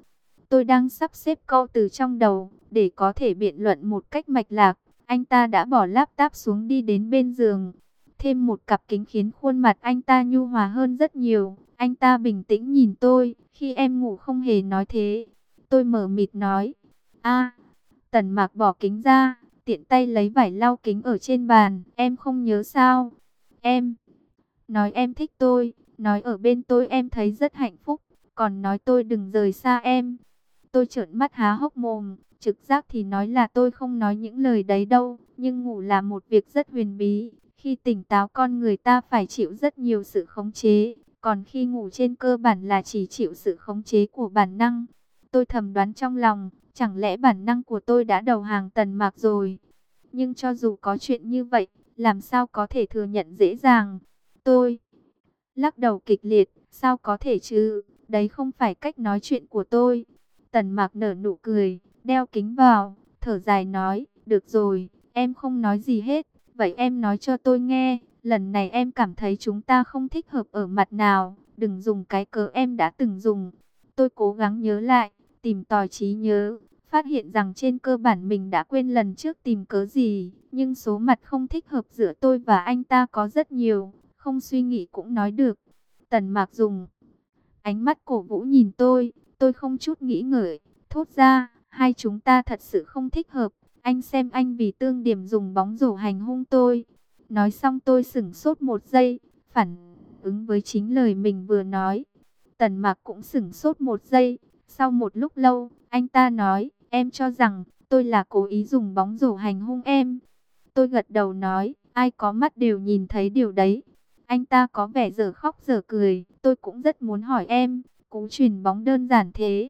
Tôi đang sắp xếp câu từ trong đầu, để có thể biện luận một cách mạch lạc. Anh ta đã bỏ laptop xuống đi đến bên giường. Thêm một cặp kính khiến khuôn mặt anh ta nhu hòa hơn rất nhiều. Anh ta bình tĩnh nhìn tôi, khi em ngủ không hề nói thế. Tôi mờ mịt nói, a. Tần Mạc bỏ kính ra, tiện tay lấy vải lau kính ở trên bàn. Em không nhớ sao? Em nói em thích tôi, nói ở bên tôi em thấy rất hạnh phúc, còn nói tôi đừng rời xa em. Tôi trợn mắt há hốc mồm, trực giác thì nói là tôi không nói những lời đấy đâu, nhưng ngủ là một việc rất huyền bí. Khi tỉnh táo con người ta phải chịu rất nhiều sự khống chế, còn khi ngủ trên cơ bản là chỉ chịu sự khống chế của bản năng. Tôi thầm đoán trong lòng, chẳng lẽ bản năng của tôi đã đầu hàng Tần Mạc rồi? Nhưng cho dù có chuyện như vậy, làm sao có thể thừa nhận dễ dàng? Tôi lắc đầu kịch liệt, sao có thể chứ? Đấy không phải cách nói chuyện của tôi. Tần Mạc nở nụ cười, đeo kính vào, thở dài nói, được rồi, em không nói gì hết. Vậy em nói cho tôi nghe, lần này em cảm thấy chúng ta không thích hợp ở mặt nào, đừng dùng cái cớ em đã từng dùng. Tôi cố gắng nhớ lại, tìm tòi trí nhớ, phát hiện rằng trên cơ bản mình đã quên lần trước tìm cớ gì, nhưng số mặt không thích hợp giữa tôi và anh ta có rất nhiều, không suy nghĩ cũng nói được. Tần Mạc dùng ánh mắt cổ vũ nhìn tôi, tôi không chút nghĩ ngợi, thốt ra, hai chúng ta thật sự không thích hợp. Anh xem anh vì tương điểm dùng bóng rổ hành hung tôi. Nói xong tôi sửng sốt một giây, phản ứng với chính lời mình vừa nói. Tần Mạc cũng sửng sốt một giây. Sau một lúc lâu, anh ta nói, em cho rằng tôi là cố ý dùng bóng rổ hành hung em. Tôi gật đầu nói, ai có mắt đều nhìn thấy điều đấy. Anh ta có vẻ dở khóc dở cười, tôi cũng rất muốn hỏi em, cú chuyền bóng đơn giản thế,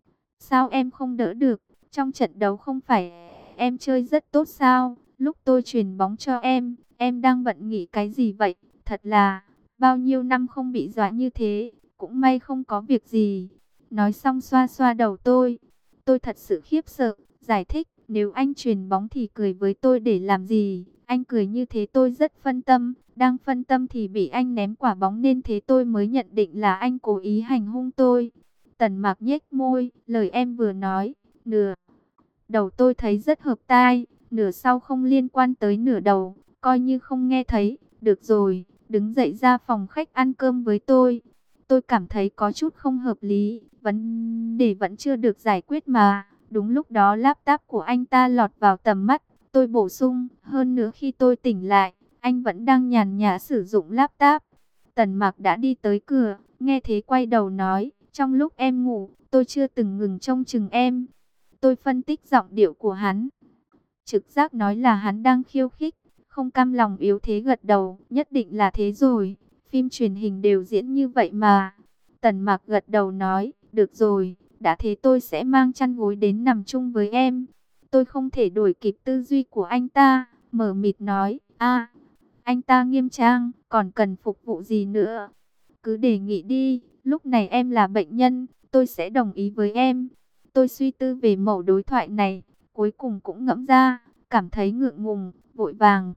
sao em không đỡ được? Trong trận đấu không phải em chơi rất tốt sao? Lúc tôi chuyền bóng cho em, em đang bận nghĩ cái gì vậy? Thật là, bao nhiêu năm không bị dọa như thế, cũng may không có việc gì. Nói xong xoa xoa đầu tôi. Tôi thật sự khiếp sợ, giải thích, nếu anh chuyền bóng thì cười với tôi để làm gì? Anh cười như thế tôi rất phân tâm, đang phân tâm thì bị anh ném quả bóng nên thế tôi mới nhận định là anh cố ý hành hung tôi. Tần Mạc nhếch môi, lời em vừa nói, nửa đầu tôi thấy rất hợp tai, nửa sau không liên quan tới nửa đầu, coi như không nghe thấy. Được rồi, đứng dậy ra phòng khách ăn cơm với tôi. Tôi cảm thấy có chút không hợp lý, vấn đề vẫn chưa được giải quyết mà. Đúng lúc đó laptop của anh ta lọt vào tầm mắt, tôi bổ sung, hơn nữa khi tôi tỉnh lại, anh vẫn đang nhàn nhã sử dụng laptop. Tần Mạc đã đi tới cửa, nghe thế quay đầu nói, trong lúc em ngủ, tôi chưa từng ngừng trông chừng em. Tôi phân tích giọng điệu của hắn. Trực giác nói là hắn đang khiêu khích, không cam lòng yếu thế gật đầu, nhất định là thế rồi, phim truyền hình đều diễn như vậy mà. Tần Mạc gật đầu nói, được rồi, đã thế tôi sẽ mang chăn gối đến nằm chung với em. Tôi không thể đuổi kịp tư duy của anh ta, mở mịt nói, a, anh ta nghiêm trang, còn cần phục vụ gì nữa? Cứ đề nghị đi, lúc này em là bệnh nhân, tôi sẽ đồng ý với em. Tôi suy tư về mẩu đối thoại này, cuối cùng cũng ngẫm ra, cảm thấy ngượng ngùng, vội vàng.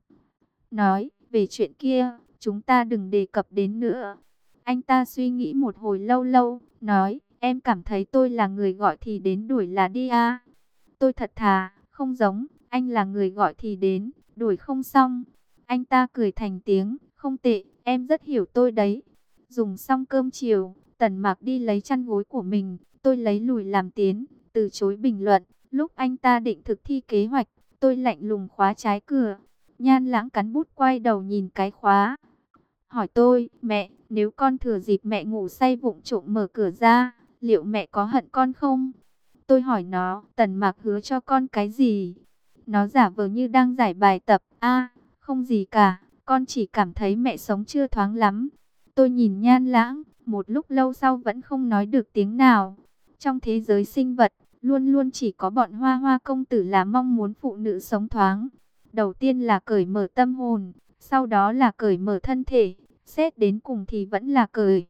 Nói, về chuyện kia, chúng ta đừng đề cập đến nữa. Anh ta suy nghĩ một hồi lâu lâu, nói, em cảm thấy tôi là người gọi thì đến đuổi là đi à. Tôi thật thà, không giống, anh là người gọi thì đến, đuổi không xong. Anh ta cười thành tiếng, không tệ, em rất hiểu tôi đấy. Dùng xong cơm chiều, Tần Mạc đi lấy chăn gối của mình, tôi lấy lùi làm tiến, từ chối bình luận. Lúc anh ta định thực thi kế hoạch, tôi lạnh lùng khóa trái cửa. Nhan Lãng cắn bút quay đầu nhìn cái khóa. Hỏi tôi, mẹ, nếu con thừa dịp mẹ ngủ say vụng trộm mở cửa ra, liệu mẹ có hận con không? Tôi hỏi nó, Tần Mạc hứa cho con cái gì? Nó giả vờ như đang giải bài tập. A, không gì cả, con chỉ cảm thấy mẹ sống chưa thoáng lắm. Tôi nhìn Nhan Lãng, một lúc lâu sau vẫn không nói được tiếng nào. Trong thế giới sinh vật, luôn luôn chỉ có bọn Hoa Hoa công tử là mong muốn phụ nữ sống thoáng. Đầu tiên là cởi mở tâm hồn, sau đó là cởi mở thân thể, xét đến cùng thì vẫn là cởi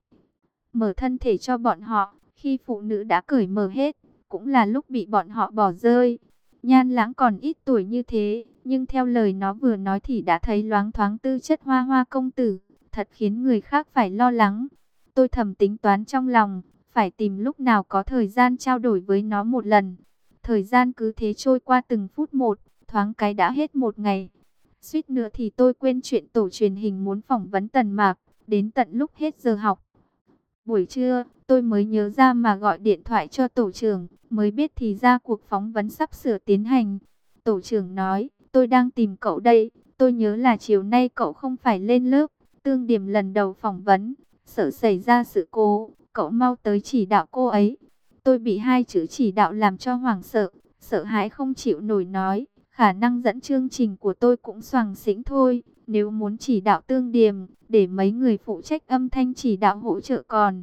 mở thân thể cho bọn họ. Khi phụ nữ đã cởi mở hết, cũng là lúc bị bọn họ bỏ rơi. Nhan Lãng còn ít tuổi như thế, nhưng theo lời nó vừa nói thì đã thấy loáng thoáng tư chất Hoa Hoa công tử, thật khiến người khác phải lo lắng. Tôi thầm tính toán trong lòng, phải tìm lúc nào có thời gian trao đổi với nó một lần. Thời gian cứ thế trôi qua từng phút một, thoáng cái đã hết một ngày. Suýt nữa thì tôi quên chuyện tổ truyền hình muốn phỏng vấn Tần Mạc, đến tận lúc hết giờ học. Buổi trưa, tôi mới nhớ ra mà gọi điện thoại cho tổ trưởng, mới biết thì ra cuộc phỏng vấn sắp sửa tiến hành. Tổ trưởng nói, tôi đang tìm cậu đây, tôi nhớ là chiều nay cậu không phải lên lớp, Tương Điểm lần đầu phỏng vấn, sợ xảy ra sự cố, cậu mau tới chỉ đạo cô ấy. Tôi bị hai chữ chỉ đạo làm cho hoảng sợ, sợ hãi không chịu nổi nói, khả năng dẫn chương trình của tôi cũng xoàng xĩnh thôi, nếu muốn chỉ đạo Tương Điềm, để mấy người phụ trách âm thanh chỉ đạo hỗ trợ còn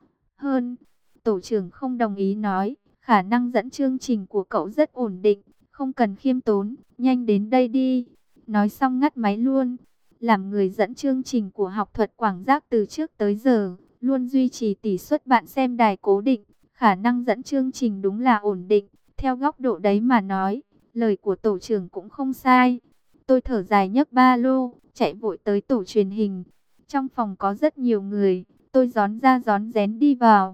hơn. Tổ trưởng không đồng ý nói, khả năng dẫn chương trình của cậu rất ổn định, không cần khiêm tốn, nhanh đến đây đi. Nói xong ngắt máy luôn. Làm người dẫn chương trình của học thuật Quảng Giác từ trước tới giờ, luôn duy trì tỷ suất bạn xem đài cố định, khả năng dẫn chương trình đúng là ổn định. Theo góc độ đấy mà nói, lời của tổ trưởng cũng không sai. Tôi thở dài nhấc ba lô, chạy vội tới tổ truyền hình. Trong phòng có rất nhiều người, tôi rón ra rón rén đi vào.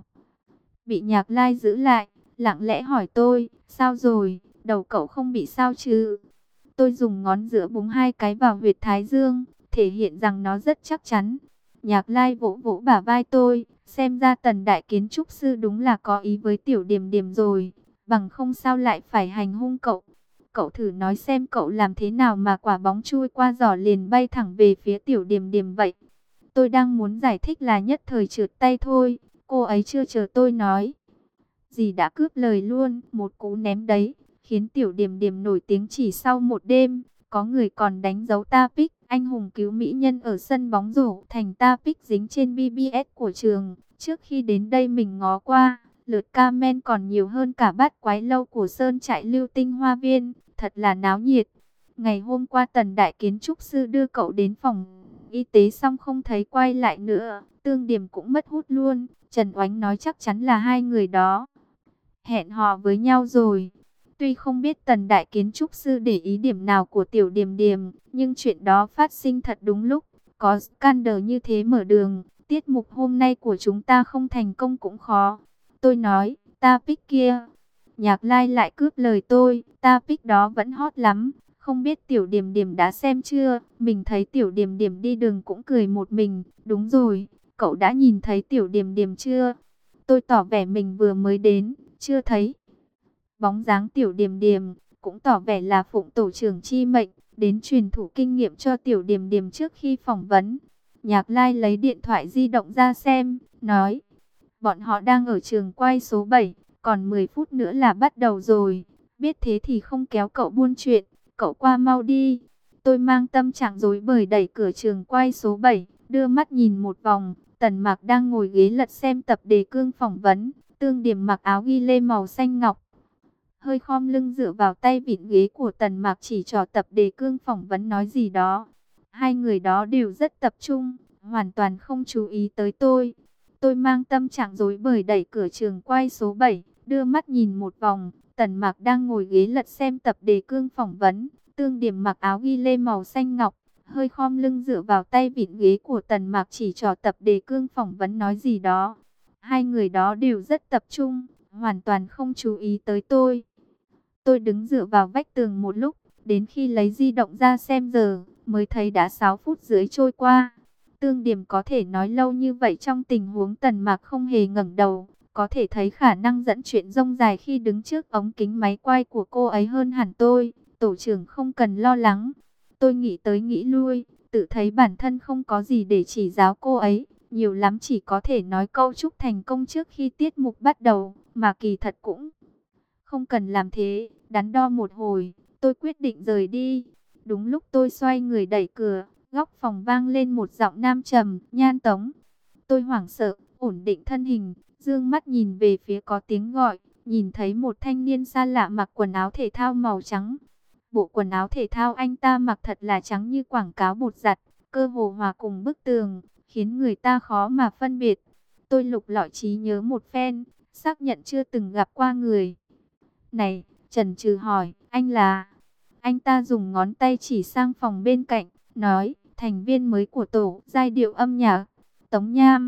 Bị Nhạc Lai giữ lại, lặng lẽ hỏi tôi, sao rồi, đầu cậu không bị sao chứ? Tôi dùng ngón giữa búng hai cái vào huyệt thái dương, thể hiện rằng nó rất chắc chắn. Nhạc Lai vỗ vỗ bả vai tôi, xem ra Tần đại kiến trúc sư đúng là có ý với Tiểu Điềm Điềm rồi, bằng không sao lại phải hành hung cậu. Cậu thử nói xem cậu làm thế nào mà quả bóng chui qua giỏ liền bay thẳng về phía Tiểu Điềm Điềm vậy. Tôi đang muốn giải thích là nhất thời trượt tay thôi, cô ấy chưa chờ tôi nói gì đã cướp lời luôn, một cú ném đấy, khiến Tiểu Điềm Điềm nổi tiếng chỉ sau một đêm. Có người còn đánh dấu ta pic, anh hùng cứu mỹ nhân ở sân bóng rổ, thành ta pic dính trên bê bê ét của trường. Trước khi đến đây mình ngó qua, lượt comment còn nhiều hơn cả bát quái lâu của Sơn Trại Lưu Tinh Hoa Viên, thật là náo nhiệt. Ngày hôm qua Tần đại kiến trúc sư đưa cậu đến phòng y tế xong không thấy quay lại nữa, Tương Điềm cũng mất hút luôn. Trần Oánh nói chắc chắn là hai người đó hẹn hò với nhau rồi. Tuy không biết Tần đại kiến trúc sư để ý điểm nào của Tiểu Điềm Điềm, nhưng chuyện đó phát sinh thật đúng lúc. Có scandal như thế mở đường, tiết mục hôm nay của chúng ta không thành công cũng khó. Tôi nói, ta pic kia. Nhạc Lai lại cướp lời tôi, ta pic đó vẫn hot lắm. Không biết Tiểu Điềm Điềm đã xem chưa? Mình thấy Tiểu Điềm Điềm đi đường cũng cười một mình. Đúng rồi, cậu đã nhìn thấy Tiểu Điềm Điềm chưa? Tôi tỏ vẻ mình vừa mới đến, chưa thấy bóng dáng Tiểu Điềm Điềm, cũng tỏ vẻ là phụng tổ trưởng chi mệnh, đến truyền thụ kinh nghiệm cho Tiểu Điềm Điềm trước khi phỏng vấn. Nhạc Lai lấy điện thoại di động ra xem, nói, bọn họ đang ở trường quay số bảy, còn mười phút nữa là bắt đầu rồi, biết thế thì không kéo cậu buôn chuyện, cậu qua mau đi. Tôi mang tâm trạng rối bời đẩy cửa trường quay số bảy, đưa mắt nhìn một vòng, Tần Mạc đang ngồi ghế lật xem tập đề cương phỏng vấn. Tương Điềm mặc áo ghi lê màu xanh ngọc, hơi khom lưng dựa vào tay vịn ghế của Tần Mạc, chỉ trò tập đề cương phỏng vấn nói gì đó. Hai người đó đều rất tập trung, hoàn toàn không chú ý tới tôi. Tôi mang tâm trạng rối bời đẩy cửa trường quay số bảy, đưa mắt nhìn một vòng, Tần Mạc đang ngồi ghế lật xem tập đề cương phỏng vấn. Tương Điềm mặc áo ghi lê màu xanh ngọc, hơi khom lưng dựa vào tay vịn ghế của Tần Mạc, chỉ trò tập đề cương phỏng vấn nói gì đó. Hai người đó đều rất tập trung, hoàn toàn không chú ý tới tôi. Tôi đứng dựa vào vách tường một lúc, đến khi lấy di động ra xem giờ, mới thấy đã sáu phút rưỡi trôi qua. Tương Điềm có thể nói lâu như vậy trong tình huống Tần Mạc không hề ngẩng đầu, có thể thấy khả năng dẫn chuyện rông dài khi đứng trước ống kính máy quay của cô ấy hơn hẳn tôi. Tổ trưởng không cần lo lắng. Tôi nghĩ tới nghĩ lui, tự thấy bản thân không có gì để chỉ giáo cô ấy. Nhiều lắm chỉ có thể nói câu chúc thành công trước khi tiết mục bắt đầu, mà kỳ thật cũng không cần làm thế. Đắn đo một hồi, tôi quyết định rời đi. Đúng lúc tôi xoay người đẩy cửa, góc phòng vang lên một giọng nam trầm, Nhan Tống. Tôi hoảng sợ, ổn định thân hình, dương mắt nhìn về phía có tiếng gọi, nhìn thấy một thanh niên xa lạ mặc quần áo thể thao màu trắng. Bộ quần áo thể thao anh ta mặc thật là trắng như quảng cáo bột giặt, cơ hồ hòa cùng bức tường, khiến người ta khó mà phân biệt. Tôi lục lọi trí nhớ một phen, xác nhận chưa từng gặp qua người này, chần chừ hỏi, anh là? Anh ta dùng ngón tay chỉ sang phòng bên cạnh, nói, thành viên mới của tổ giai điệu âm nhạc, Tống Nham.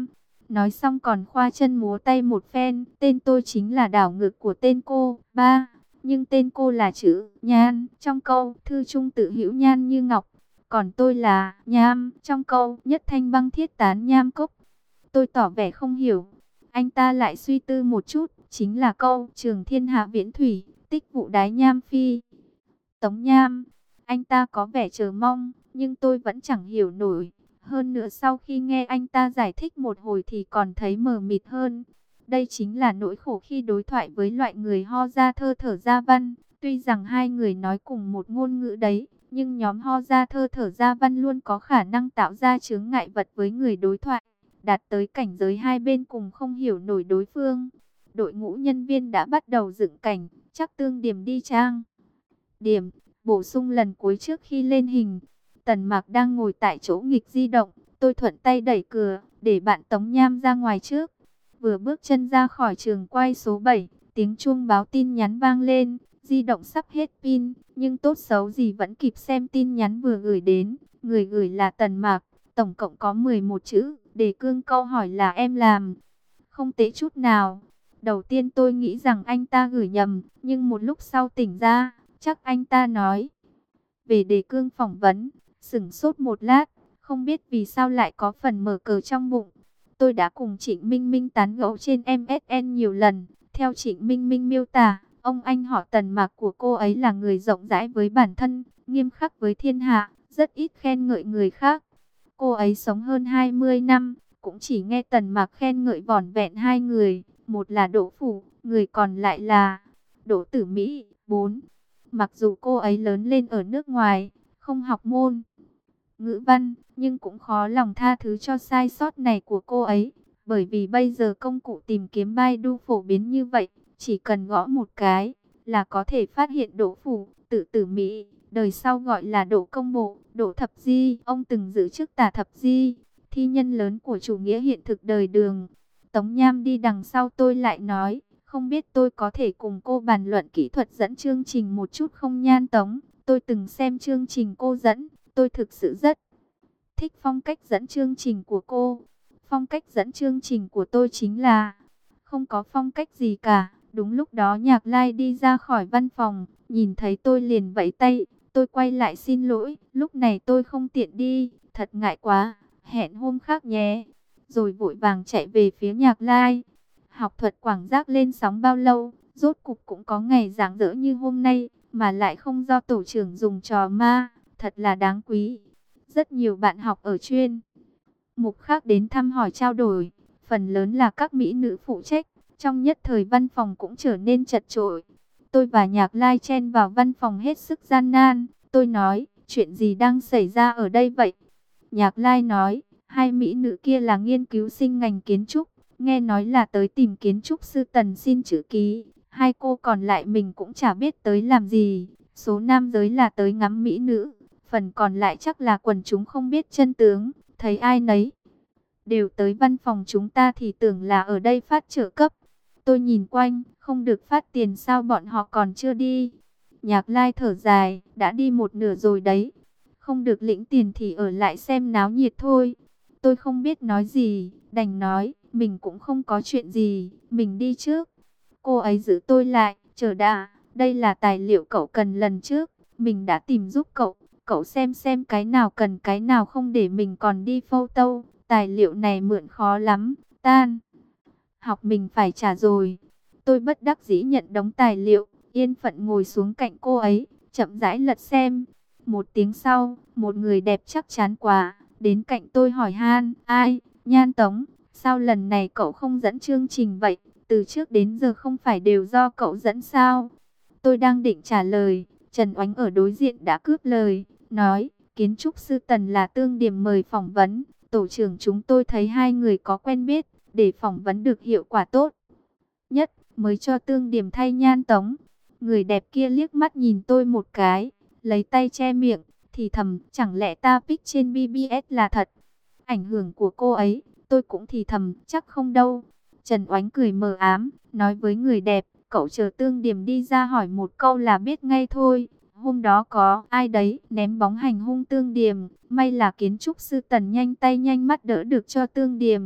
Nói xong còn khoa chân múa tay một phen. Tên tôi chính là đảo ngược của tên cô. Ba. Nhưng tên cô là chữ Nhan. Trong câu thư trung tự hữu nhan như ngọc. Còn tôi là Nham. Trong câu nhất thanh băng thiết tán nham cốc. Tôi tỏ vẻ không hiểu. Anh ta lại suy tư một chút. Chính là câu trường thiên hạ viễn thủy. Tích vụ đái nham phi. Tống Nham. Anh ta có vẻ chờ mong. Nhưng tôi vẫn chẳng hiểu nổi. Hơn nữa sau khi nghe anh ta giải thích một hồi thì còn thấy mờ mịt hơn. Đây chính là nỗi khổ khi đối thoại với loại người ho ra thơ thở ra văn. Tuy rằng hai người nói cùng một ngôn ngữ đấy, nhưng nhóm ho ra thơ thở ra văn luôn có khả năng tạo ra chướng ngại vật với người đối thoại, đạt tới cảnh giới hai bên cùng không hiểu nổi đối phương. Đội ngũ nhân viên đã bắt đầu dựng cảnh, chắc Tương Điểm đi trang điểm, bổ sung lần cuối trước khi lên hình. Tần Mạc đang ngồi tại chỗ nghịch di động, tôi thuận tay đẩy cửa, để bạn Tống Nham ra ngoài trước. Vừa bước chân ra khỏi trường quay số bảy, tiếng chuông báo tin nhắn vang lên, di động sắp hết pin, nhưng tốt xấu gì vẫn kịp xem tin nhắn vừa gửi đến. Người gửi là Tần Mạc, tổng cộng có mười một chữ, đề cương câu hỏi là em làm. Không tệ chút nào. Đầu tiên tôi nghĩ rằng anh ta gửi nhầm, nhưng một lúc sau tỉnh ra, chắc anh ta nói về đề cương phỏng vấn. Sửng sốt một lát, không biết vì sao lại có phần mở cờ trong bụng. Tôi đã cùng Trịnh Minh Minh tán gẫu trên em ét en nhiều lần. Theo Trịnh Minh Minh miêu tả, ông anh họ Tần Mạc của cô ấy là người rộng rãi với bản thân, nghiêm khắc với thiên hạ, rất ít khen ngợi người khác. Cô ấy sống hơn hai mươi năm, cũng chỉ nghe Tần Mạc khen ngợi vỏn vẹn hai người. Một là Đỗ Phủ, người còn lại là Đỗ Tử Mỹ. Bốn. Mặc dù cô ấy lớn lên ở nước ngoài, không học môn ngữ văn, nhưng cũng khó lòng tha thứ cho sai sót này của cô ấy. Bởi vì bây giờ công cụ tìm kiếm Baidu phổ biến như vậy, chỉ cần gõ một cái là có thể phát hiện Đỗ Phủ, Tự Tử Mỹ, đời sau gọi là Đỗ Công Bộ, Đỗ Thập Di. Ông từng giữ chức tả thập di, thi nhân lớn của chủ nghĩa hiện thực đời Đường. Tống Nham đi đằng sau tôi lại nói, không biết tôi có thể cùng cô bàn luận kỹ thuật dẫn chương trình một chút không Nhan Tống? Tôi từng xem chương trình cô dẫn, tôi thực sự rất thích phong cách dẫn chương trình của cô. Phong cách dẫn chương trình của tôi chính là không có phong cách gì cả. Đúng lúc đó Nhạc Lai đi ra khỏi văn phòng, nhìn thấy tôi liền vẫy tay. Tôi quay lại xin lỗi, lúc này tôi không tiện đi, thật ngại quá, hẹn hôm khác nhé. Rồi vội vàng chạy về phía Nhạc Lai. Học thuật quảng giác lên sóng bao lâu, rốt cục cũng có ngày rạng rỡ như hôm nay, mà lại không do tổ trưởng dùng trò ma, thật là đáng quý. Rất nhiều bạn học ở chuyên mục khác đến thăm hỏi trao đổi, phần lớn là các mỹ nữ phụ trách, trong nhất thời văn phòng cũng trở nên chật chội. Tôi và Nhạc Lai chen vào văn phòng hết sức gian nan. Tôi nói, chuyện gì đang xảy ra ở đây vậy? Nhạc Lai nói, hai mỹ nữ kia là nghiên cứu sinh ngành kiến trúc, nghe nói là tới tìm kiến trúc sư Tần xin chữ ký. Hai cô còn lại mình cũng chả biết tới làm gì. Số nam giới là tới ngắm mỹ nữ, phần còn lại chắc là quần chúng không biết chân tướng, thấy ai nấy đều tới văn phòng chúng ta thì tưởng là ở đây phát trợ cấp. Tôi nhìn quanh, không được phát tiền sao bọn họ còn chưa đi? Nhạc Lai thở dài, đã đi một nửa rồi đấy. Không được lĩnh tiền thì ở lại xem náo nhiệt thôi. Tôi không biết nói gì, đành nói, mình cũng không có chuyện gì, mình đi trước. Cô ấy giữ tôi lại, chờ đã, đây là tài liệu cậu cần lần trước, mình đã tìm giúp cậu. Cậu xem xem cái nào cần cái nào không để mình còn đi photo. Tài liệu này mượn khó lắm, tan học mình phải trả rồi. Tôi bất đắc dĩ nhận đống tài liệu, yên phận ngồi xuống cạnh cô ấy, chậm rãi lật xem. Một tiếng sau, một người đẹp chắc chắn quá, đến cạnh tôi hỏi han, ai, Nhan Tống, sao lần này cậu không dẫn chương trình vậy? Từ trước đến giờ không phải đều do cậu dẫn sao? Tôi đang định trả lời, Trần Oánh ở đối diện đã cướp lời, nói, kiến trúc sư Tần là Tương Điểm mời phỏng vấn. Tổ trưởng chúng tôi thấy hai người có quen biết, để phỏng vấn được hiệu quả tốt nhất, mới cho Tương Điểm thay Nhan Tống. Người đẹp kia liếc mắt nhìn tôi một cái, lấy tay che miệng, thì thầm, chẳng lẽ ta pick trên bê bê ét là thật? Ảnh hưởng của cô ấy, tôi cũng thì thầm, chắc không đâu. Trần Oánh cười mờ ám, nói với người đẹp, cậu chờ Tương Điểm đi ra hỏi một câu là biết ngay thôi. Hôm đó có ai đấy ném bóng hành hung Tương Điểm, may là kiến trúc sư Tần nhanh tay nhanh mắt đỡ được cho Tương Điểm.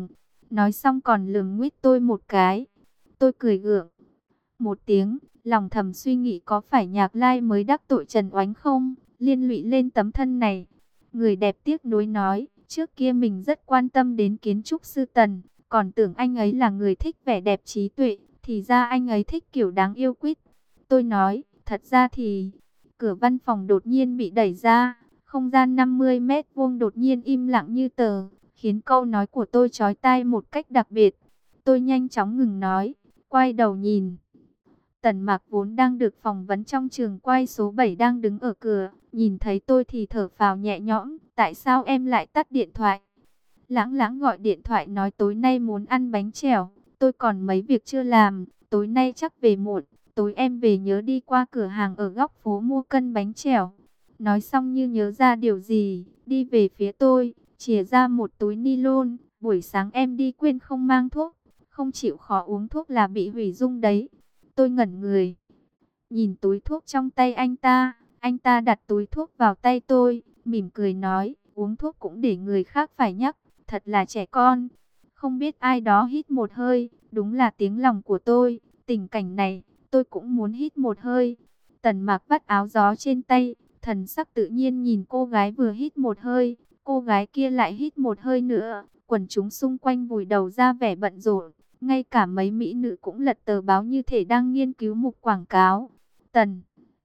Nói xong còn lườm nguýt tôi một cái. Tôi cười gượng một tiếng, lòng thầm suy nghĩ có phải Nhạc Lai mới đắc tội Trần Oánh không, liên lụy lên tấm thân này. Người đẹp tiếc nuối nói, trước kia mình rất quan tâm đến kiến trúc sư Tần, còn tưởng anh ấy là người thích vẻ đẹp trí tuệ, thì ra anh ấy thích kiểu đáng yêu quýt. Tôi nói, thật ra thì, cửa văn phòng đột nhiên bị đẩy ra, không gian năm mươi mét vuông đột nhiên im lặng như tờ, khiến câu nói của tôi chói tai một cách đặc biệt. Tôi nhanh chóng ngừng nói, quay đầu nhìn. Tần Mạc vốn đang được phỏng vấn trong trường quay số bảy đang đứng ở cửa, nhìn thấy tôi thì thở phào nhẹ nhõm, tại sao em lại tắt điện thoại? Lãng Lãng gọi điện thoại nói tối nay muốn ăn bánh chèo, tôi còn mấy việc chưa làm, tối nay chắc về muộn, tối em về nhớ đi qua cửa hàng ở góc phố mua cân bánh chèo. Nói xong như nhớ ra điều gì, đi về phía tôi, chìa ra một túi ni lông, buổi sáng em đi quên không mang thuốc, không chịu khó uống thuốc là bị hủy dung đấy. Tôi ngẩn người, nhìn túi thuốc trong tay anh ta, anh ta đặt túi thuốc vào tay tôi, mỉm cười nói, uống thuốc cũng để người khác phải nhắc, thật là trẻ con. Không biết ai đó hít một hơi, đúng là tiếng lòng của tôi, tình cảnh này, tôi cũng muốn hít một hơi. Tần Mạc vắt áo gió trên tay, thần sắc tự nhiên nhìn cô gái vừa hít một hơi, cô gái kia lại hít một hơi nữa, quần chúng xung quanh vùi đầu ra vẻ bận rộn. Ngay cả mấy mỹ nữ cũng lật tờ báo như thể đang nghiên cứu mục quảng cáo. Tần